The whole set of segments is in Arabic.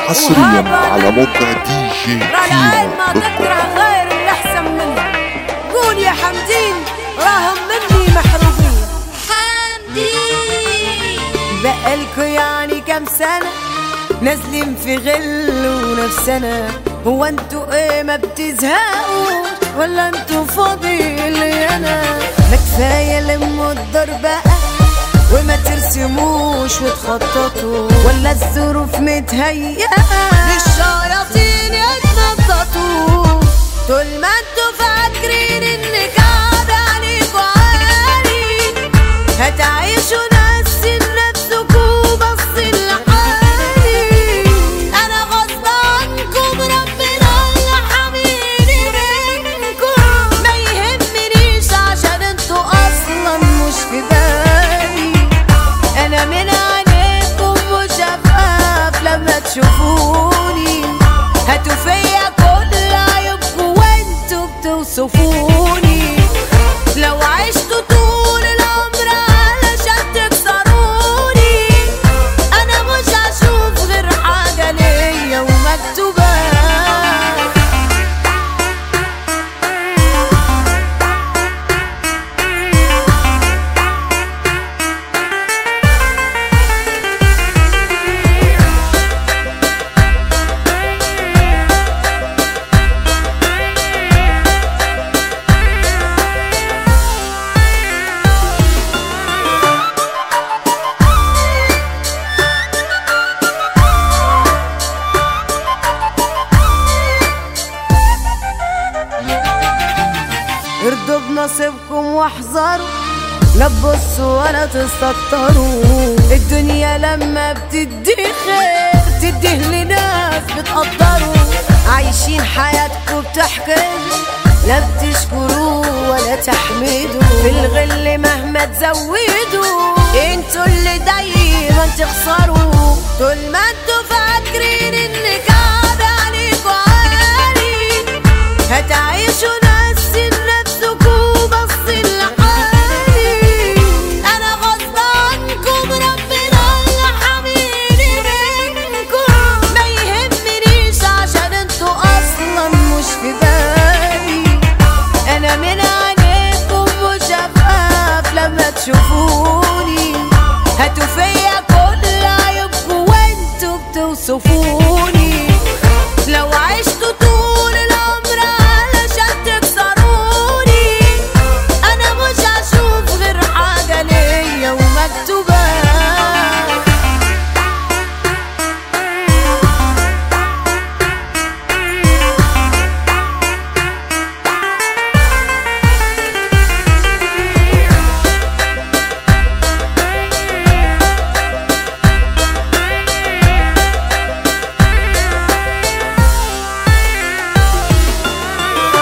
حصريا على موقع دي جي العين ما كيمو تكره غير اللي احسن منك. قول يا حمدين راهم مني محروقين. حمدين بقالكوا يعني كام سنة نازلين في غل ونفسنا. هو انتوا ايه ما بتزهقوا ولا انتوا فاضي لي انا؟ ما كفاية لموا الدار بقى وما ترسموش وتخططوا، ولا الظروف متهيئة للشياطين يتنططوا. طول ما انتوا فاكرين ان كعب عليكوا عالي هتعيشوا ناسين نفسكوا باصين لحالي. انا غصب عنكم ربنا اللي حاميني منكم، ما يهمنيش عشان انتوا اصلا مش في بالي. انا من عينيكم مشفف لما تشوفوني، هاتوا فيا كل عيوبكم وانتوا بتوصفوني. لو عشتوا طول العمر علشان تكسروني انا مش هشوف غير حاجة ليا ومكتوبة. ارضوا بنصيبكم واحذروا، لا تبصوا ولا تستكتروا. الدنيا لما بتدي خير تديه لناس بتقدروا. عايشين حياتكم بتحكموا، لا بتشكروا ولا تحمدوا. في الغل مهما تزودوا انتوا اللي دايما تخسروا. طول ما انتوا فاكرين ان كعب عليكوا عالي هتعيشوا ناسين نفسكوا باصين لحالي. انا غصب عنكم ربنا اللي حاميني منكم، ما يهمنيش عشان انتوا اصلا مش في بالي. انا من عينيكم مشفف لما تشوفوني، هاتوا فيا كل عيوبكم وانتوا بتوصفوني. لو عشتوا طول العمر علشان تكسروني انا مش هشوف غير حاجة ليا ومكتوبة.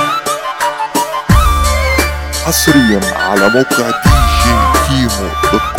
حصريا على موقع دي جي كيمو